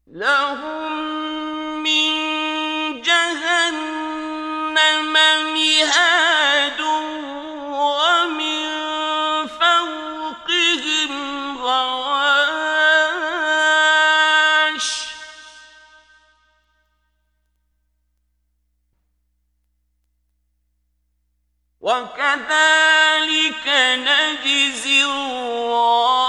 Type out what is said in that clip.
لهم من جهنم مهاد ومن فوقهم غواش وكذلك نجزي الظالمين.